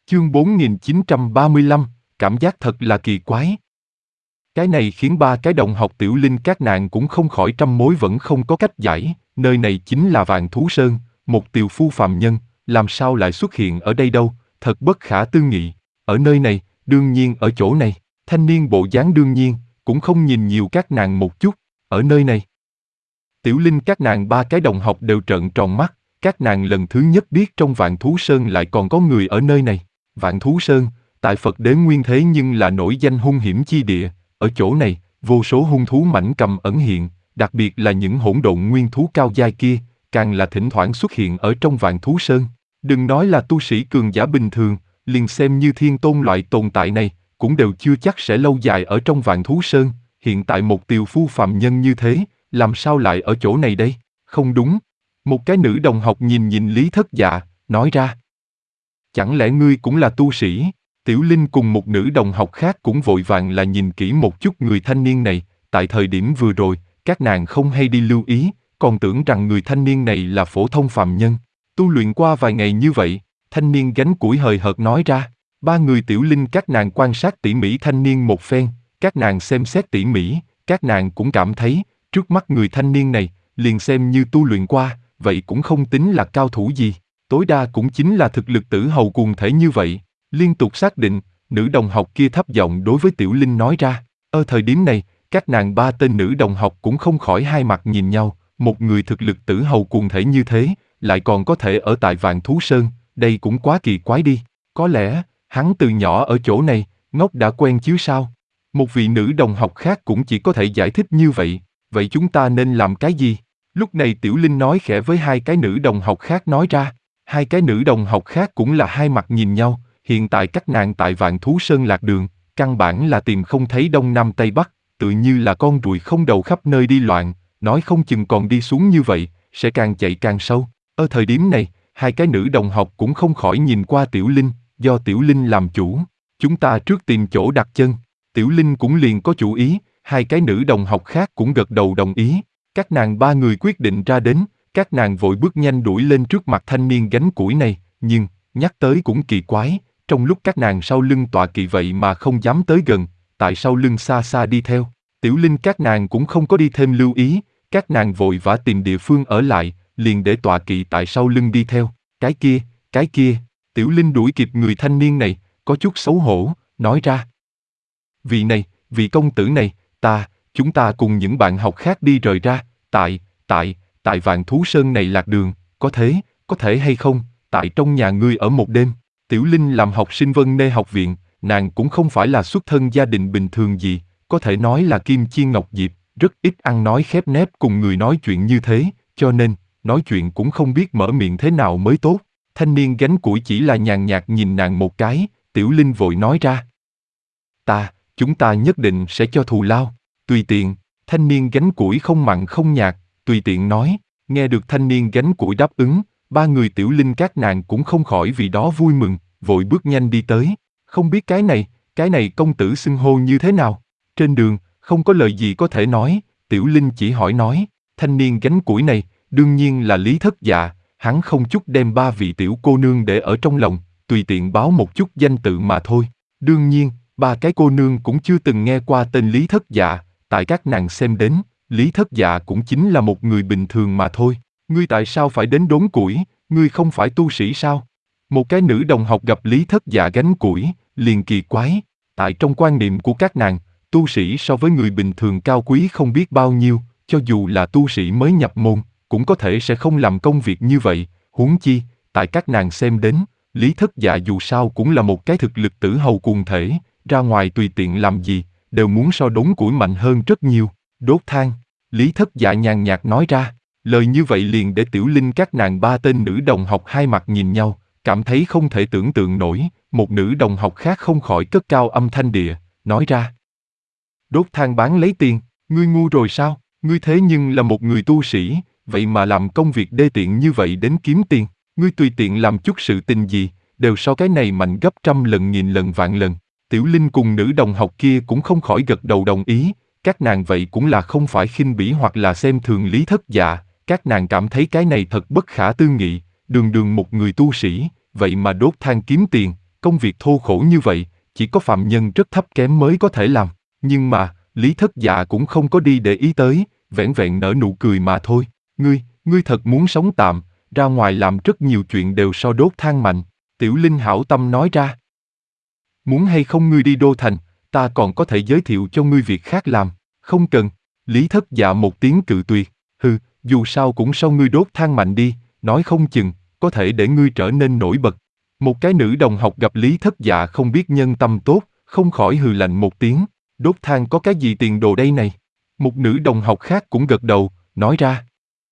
Chương 4935, cảm giác thật là kỳ quái. Cái này khiến ba cái đồng học Tiểu Linh các nàng cũng không khỏi trăm mối vẫn không có cách giải, nơi này chính là Vạn Thú Sơn, một tiều phu phàm nhân, làm sao lại xuất hiện ở đây đâu, thật bất khả tư nghị. Ở nơi này, đương nhiên ở chỗ này, thanh niên bộ dáng đương nhiên, cũng không nhìn nhiều các nàng một chút, ở nơi này. Tiểu Linh các nàng ba cái đồng học đều trợn tròn mắt, các nàng lần thứ nhất biết trong Vạn Thú Sơn lại còn có người ở nơi này. Vạn Thú Sơn, tại Phật đế nguyên thế nhưng là nổi danh hung hiểm chi địa, ở chỗ này, vô số hung thú mãnh cầm ẩn hiện, đặc biệt là những hỗn độn nguyên thú cao giai kia, càng là thỉnh thoảng xuất hiện ở trong Vạn Thú Sơn. Đừng nói là tu sĩ cường giả bình thường, liền xem như thiên tôn loại tồn tại này, cũng đều chưa chắc sẽ lâu dài ở trong Vạn Thú Sơn, hiện tại một tiều phu phàm nhân như thế, làm sao lại ở chỗ này đây? Không đúng. Một cái nữ đồng học nhìn nhìn Lý Thất Dạ, nói ra. Chẳng lẽ ngươi cũng là tu sĩ? Tiểu Linh cùng một nữ đồng học khác cũng vội vàng là nhìn kỹ một chút người thanh niên này, tại thời điểm vừa rồi, các nàng không hay đi lưu ý, còn tưởng rằng người thanh niên này là phổ thông phàm nhân. Tu luyện qua vài ngày như vậy, thanh niên gánh củi hời hợt nói ra. Ba người Tiểu Linh các nàng quan sát tỉ mỉ thanh niên một phen, các nàng xem xét tỉ mỉ, các nàng cũng cảm thấy, trước mắt người thanh niên này, liền xem như tu luyện qua, vậy cũng không tính là cao thủ gì, tối đa cũng chính là thực lực tử hầu cuồng thể như vậy. Liên tục xác định, nữ đồng học kia thấp giọng đối với Tiểu Linh nói ra. Ở thời điểm này, các nàng ba tên nữ đồng học cũng không khỏi hai mặt nhìn nhau, một người thực lực tử hầu cuồng thể như thế, lại còn có thể ở tại Vạn Thú Sơn, đây cũng quá kỳ quái đi. Có lẽ, hắn từ nhỏ ở chỗ này, ngốc đã quen chứ sao? Một vị nữ đồng học khác cũng chỉ có thể giải thích như vậy, vậy chúng ta nên làm cái gì? Lúc này Tiểu Linh nói khẽ với hai cái nữ đồng học khác nói ra, hai cái nữ đồng học khác cũng là hai mặt nhìn nhau, hiện tại các nàng tại Vạn Thú Sơn lạc đường, căn bản là tìm không thấy đông nam tây bắc, tự như là con ruồi không đầu khắp nơi đi loạn, nói không chừng còn đi xuống như vậy, sẽ càng chạy càng sâu. Ở thời điểm này, hai cái nữ đồng học cũng không khỏi nhìn qua Tiểu Linh, do Tiểu Linh làm chủ, chúng ta trước tìm chỗ đặt chân. Tiểu Linh cũng liền có chủ ý, hai cái nữ đồng học khác cũng gật đầu đồng ý. Các nàng ba người quyết định ra đến, các nàng vội bước nhanh đuổi lên trước mặt thanh niên gánh củi này, nhưng, nhắc tới cũng kỳ quái, trong lúc các nàng sau lưng tọa kỵ vậy mà không dám tới gần, tại sau lưng xa xa đi theo. Tiểu Linh các nàng cũng không có đi thêm lưu ý, các nàng vội vã tìm địa phương ở lại, liền để tọa kỵ tại sau lưng đi theo. Cái kia, Tiểu Linh đuổi kịp người thanh niên này, có chút xấu hổ, nói ra. Vị công tử này, chúng ta cùng những bạn học khác đi rời ra, tại Vạn Thú Sơn này lạc đường, có thể hay không, tại trong nhà ngươi ở một đêm. Tiểu Linh làm học sinh Vân Nê học viện, nàng cũng không phải là xuất thân gia đình bình thường gì, có thể nói là kim chi ngọc diệp, rất ít ăn nói khép nép cùng người nói chuyện như thế, cho nên, nói chuyện cũng không biết mở miệng thế nào mới tốt. Thanh niên gánh củi chỉ là nhàn nhạt nhìn nàng một cái, Tiểu Linh vội nói ra. Chúng ta nhất định sẽ cho thù lao, tùy tiện. Thanh niên gánh củi không mặn không nhạt, tùy tiện nói. Nghe được thanh niên gánh củi đáp ứng, ba người Tiểu Linh các nàng cũng không khỏi vì đó vui mừng, vội bước nhanh đi tới. Không biết cái này công tử xưng hô như thế nào? Trên đường, không có lời gì có thể nói, Tiểu Linh chỉ hỏi nói, thanh niên gánh củi này, đương nhiên là Lý Thất Dạ, hắn không chút đem ba vị tiểu cô nương để ở trong lòng, tùy tiện báo một chút danh tự mà thôi. Đương nhiên, ba cái cô nương cũng chưa từng nghe qua tên Lý Thất Dạ, tại các nàng xem đến, Lý Thất Dạ cũng chính là một người bình thường mà thôi. Ngươi tại sao phải đến đốn củi, ngươi không phải tu sĩ sao? Một cái nữ đồng học gặp Lý Thất Dạ gánh củi, liền kỳ quái, tại trong quan niệm của các nàng, tu sĩ so với người bình thường cao quý không biết bao nhiêu, cho dù là tu sĩ mới nhập môn, cũng có thể sẽ không làm công việc như vậy, huống chi, tại các nàng xem đến, Lý Thất Dạ dù sao cũng là một cái thực lực tử hầu cuồng thể, ra ngoài tùy tiện làm gì, đều muốn so đốn củi mạnh hơn rất nhiều. Đốt than, Lý Thất Dạ nhàn nhạt nói ra, lời như vậy liền để Tiểu Linh các nàng ba tên nữ đồng học hai mặt nhìn nhau, cảm thấy không thể tưởng tượng nổi, một nữ đồng học khác không khỏi cất cao âm thanh địa, nói ra. Đốt than bán lấy tiền, ngươi ngu rồi sao, ngươi thế nhưng là một người tu sĩ, vậy mà làm công việc đê tiện như vậy đến kiếm tiền, ngươi tùy tiện làm chút sự tình gì, đều so cái này mạnh gấp trăm lần nghìn lần vạn lần. Tiểu Linh cùng nữ đồng học kia cũng không khỏi gật đầu đồng ý, các nàng vậy cũng là không phải khinh bỉ hoặc là xem thường Lý Thất Dạ, các nàng cảm thấy cái này thật bất khả tư nghị, đường đường một người tu sĩ, vậy mà đốt than kiếm tiền, công việc thô khổ như vậy, chỉ có phạm nhân rất thấp kém mới có thể làm. Nhưng mà, Lý Thất Dạ cũng không có đi để ý tới, vẻn vẹn nở nụ cười mà thôi. Ngươi thật muốn sống tạm, ra ngoài làm rất nhiều chuyện đều so đốt than mạnh. Tiểu Linh hảo tâm nói ra. Muốn hay không ngươi đi Đô Thành, ta còn có thể giới thiệu cho ngươi việc khác làm. Không cần. Lý Thất Dạ một tiếng cự tuyệt. Hừ, dù sao cũng so ngươi đốt than mạnh đi, nói không chừng, có thể để ngươi trở nên nổi bật. Một cái nữ đồng học gặp Lý Thất Dạ không biết nhân tâm tốt, không khỏi hừ lạnh một tiếng. Đốt than có cái gì tiền đồ đây này? Một nữ đồng học khác cũng gật đầu, nói ra.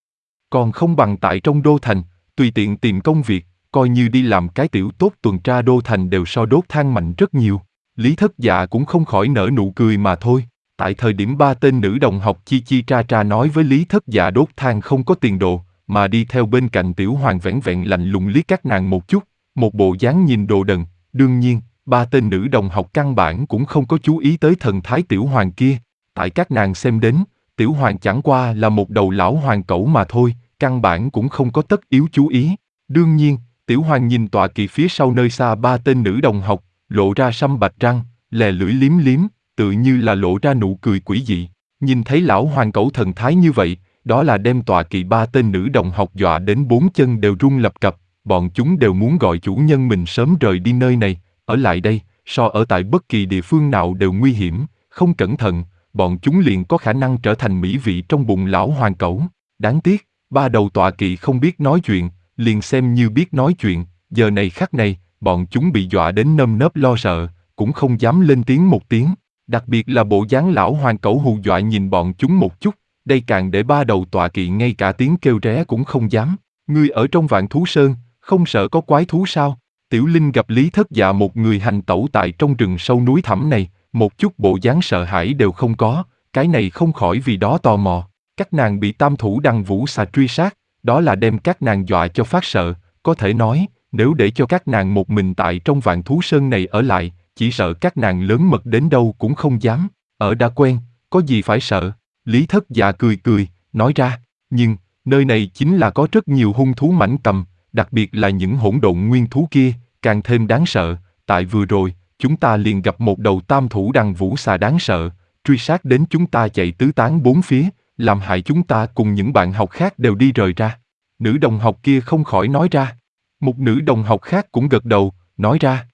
Còn không bằng tại trong Đô Thành, tùy tiện tìm công việc, coi như đi làm cái tiểu tốt tuần tra Đô Thành đều so đốt than mạnh rất nhiều. Lý Thất Dạ cũng không khỏi nở nụ cười mà thôi. Tại thời điểm ba tên nữ đồng học chi chi tra tra nói với Lý Thất Dạ đốt than không có tiền đồ, mà đi theo bên cạnh Tiểu Hoàng vẻn vẹn lạnh lùng liếc các nàng một chút, một bộ dáng nhìn đồ đần. Đương nhiên, ba tên nữ đồng học căn bản cũng không có chú ý tới thần thái Tiểu Hoàng kia. Tại các nàng xem đến, Tiểu Hoàng chẳng qua là một đầu lão hoàng cẩu mà thôi, căn bản cũng không có tất yếu chú ý. Đương nhiên, Tiểu Hoàng nhìn tọa kỵ phía sau nơi xa ba tên nữ đồng học, lộ ra sâm bạch răng, lè lưỡi liếm liếm, tự như là lộ ra nụ cười quỷ dị. Nhìn thấy lão hoàng cẩu thần thái như vậy, đó là đem tọa kỵ ba tên nữ đồng học dọa đến bốn chân đều run lập cập, bọn chúng đều muốn gọi chủ nhân mình sớm rời đi nơi này, ở lại đây, so ở tại bất kỳ địa phương nào đều nguy hiểm, không cẩn thận, bọn chúng liền có khả năng trở thành mỹ vị trong bụng lão hoàng cẩu. Đáng tiếc, ba đầu tọa kỵ không biết nói chuyện, liền xem như biết nói chuyện, giờ này khắc này, bọn chúng bị dọa đến nơm nớp lo sợ, cũng không dám lên tiếng một tiếng. Đặc biệt là bộ dáng lão hoàng cẩu hù dọa nhìn bọn chúng một chút, đây càng để ba đầu tọa kỵ ngay cả tiếng kêu ré cũng không dám. Ngươi ở trong Vạn Thú Sơn, không sợ có quái thú sao? Tiểu Linh gặp Lý Thất Dạ một người hành tẩu tại trong rừng sâu núi thẳm này, một chút bộ dáng sợ hãi đều không có, cái này không khỏi vì đó tò mò. Các nàng bị tam thủ đằng vũ xà truy sát, đó là đem các nàng dọa cho phát sợ, có thể nói, nếu để cho các nàng một mình tại trong Vạn Thú Sơn này ở lại, chỉ sợ các nàng lớn mật đến đâu cũng không dám, ở đã quen, có gì phải sợ. Lý Thất Dạ cười cười, nói ra, nhưng, nơi này chính là có rất nhiều hung thú mãnh cầm, đặc biệt là những hỗn độn nguyên thú kia, càng thêm đáng sợ, tại vừa rồi, chúng ta liền gặp một đầu tam thủ đằng vũ xà đáng sợ, truy sát đến chúng ta chạy tứ tán bốn phía, làm hại chúng ta cùng những bạn học khác đều đi rời ra. Nữ đồng học kia không khỏi nói ra. Một nữ đồng học khác cũng gật đầu, nói ra.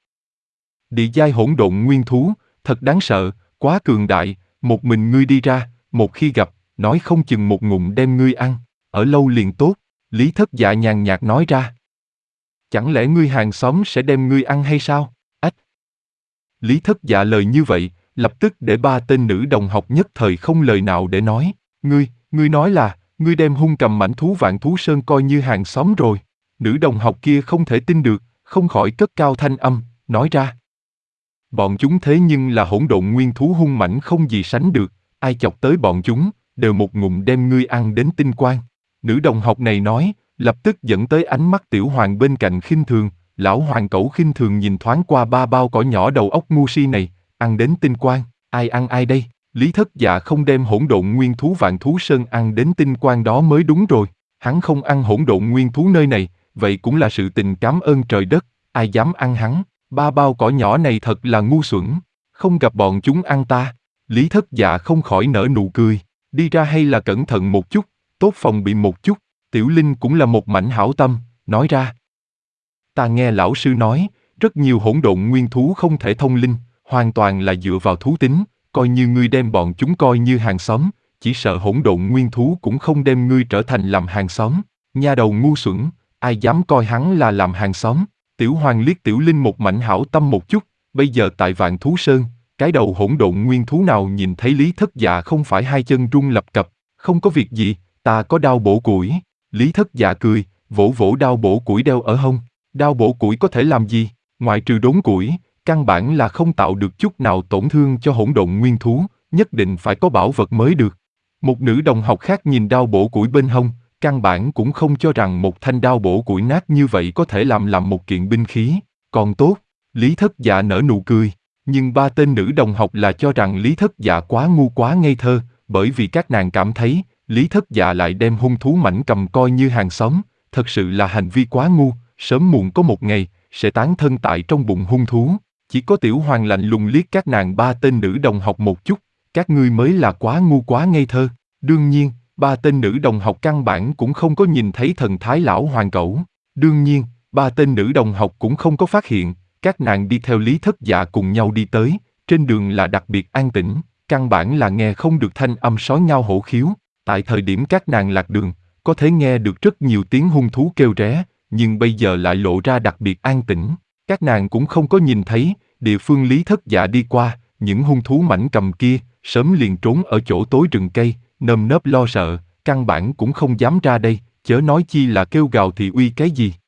Địa giai hỗn độn nguyên thú, thật đáng sợ, quá cường đại, một mình ngươi đi ra, một khi gặp, nói không chừng một ngụm đem ngươi ăn, ở lâu liền tốt, Lý Thất Dạ nhàn nhạt nói ra. Chẳng lẽ ngươi hàng xóm sẽ đem ngươi ăn hay sao? Ách! Lý Thất Dạ lời như vậy, lập tức để ba tên nữ đồng học nhất thời không lời nào để nói. Ngươi nói là, ngươi đem hung cầm mãnh thú Vạn Thú Sơn coi như hàng xóm rồi. Nữ đồng học kia không thể tin được, không khỏi cất cao thanh âm, nói ra. Bọn chúng thế nhưng là hỗn độn nguyên thú hung mãnh không gì sánh được, ai chọc tới bọn chúng, đều một ngụm đem ngươi ăn đến tinh quang. Nữ đồng học này nói, lập tức dẫn tới ánh mắt Tiểu Hoàng bên cạnh khinh thường, lão hoàng cẩu khinh thường nhìn thoáng qua ba bao cỏ nhỏ đầu óc ngu si này, ăn đến tinh quang, ai ăn ai đây? Lý Thất Dạ không đem hỗn độn nguyên thú Vạn Thú Sơn ăn đến tinh quang đó mới đúng rồi, hắn không ăn hỗn độn nguyên thú nơi này, vậy cũng là sự tình cảm ơn trời đất, ai dám ăn hắn, ba bao cỏ nhỏ này thật là ngu xuẩn, không gặp bọn chúng ăn ta. Lý Thất Dạ không khỏi nở nụ cười, đi ra hay là cẩn thận một chút, tốt phòng bị một chút. Tiểu Linh cũng là một mảnh hảo tâm, nói ra. Ta nghe lão sư nói, rất nhiều hỗn độn nguyên thú không thể thông linh, hoàn toàn là dựa vào thú tính, coi như ngươi đem bọn chúng coi như hàng xóm, chỉ sợ hỗn độn nguyên thú cũng không đem ngươi trở thành làm hàng xóm. Nha đầu ngu xuẩn, ai dám coi hắn là làm hàng xóm. Tiểu Hoàng liếc Tiểu Linh một mảnh hảo tâm một chút, bây giờ tại Vạn Thú Sơn, cái đầu hỗn độn nguyên thú nào nhìn thấy Lý Thất Dạ không phải hai chân run lập cập, không có việc gì, ta có đao bổ củi. Lý Thất Dạ cười, vỗ vỗ đao bổ củi đeo ở hông. Đao bổ củi có thể làm gì? Ngoại trừ đốn củi, căn bản là không tạo được chút nào tổn thương cho hỗn độn nguyên thú, nhất định phải có bảo vật mới được. Một nữ đồng học khác nhìn đao bổ củi bên hông, căn bản cũng không cho rằng một thanh đao bổ củi nát như vậy có thể làm một kiện binh khí. Còn tốt, Lý Thất Dạ nở nụ cười, nhưng ba tên nữ đồng học là cho rằng Lý Thất Dạ quá ngu quá ngây thơ, bởi vì các nàng cảm thấy, Lý Thất Dạ lại đem hung thú mãnh cầm coi như hàng xóm, thật sự là hành vi quá ngu, sớm muộn có một ngày, sẽ tán thân tại trong bụng hung thú. Chỉ có Tiểu Hoàng lạnh lùng liếc các nàng ba tên nữ đồng học một chút, các ngươi mới là quá ngu quá ngây thơ. Đương nhiên, ba tên nữ đồng học căn bản cũng không có nhìn thấy thần thái lão hoàng cẩu. Đương nhiên, ba tên nữ đồng học cũng không có phát hiện, các nàng đi theo Lý Thất Dạ cùng nhau đi tới, trên đường là đặc biệt an tĩnh, căn bản là nghe không được thanh âm sói ngao hổ khiếu. Tại thời điểm các nàng lạc đường, có thể nghe được rất nhiều tiếng hung thú kêu ré, nhưng bây giờ lại lộ ra đặc biệt an tĩnh. Các nàng cũng không có nhìn thấy, địa phương Lý Thất Dạ đi qua, những hung thú mảnh cầm kia, sớm liền trốn ở chỗ tối rừng cây, nơm nớp lo sợ, căn bản cũng không dám ra đây, chớ nói chi là kêu gào thị uy cái gì.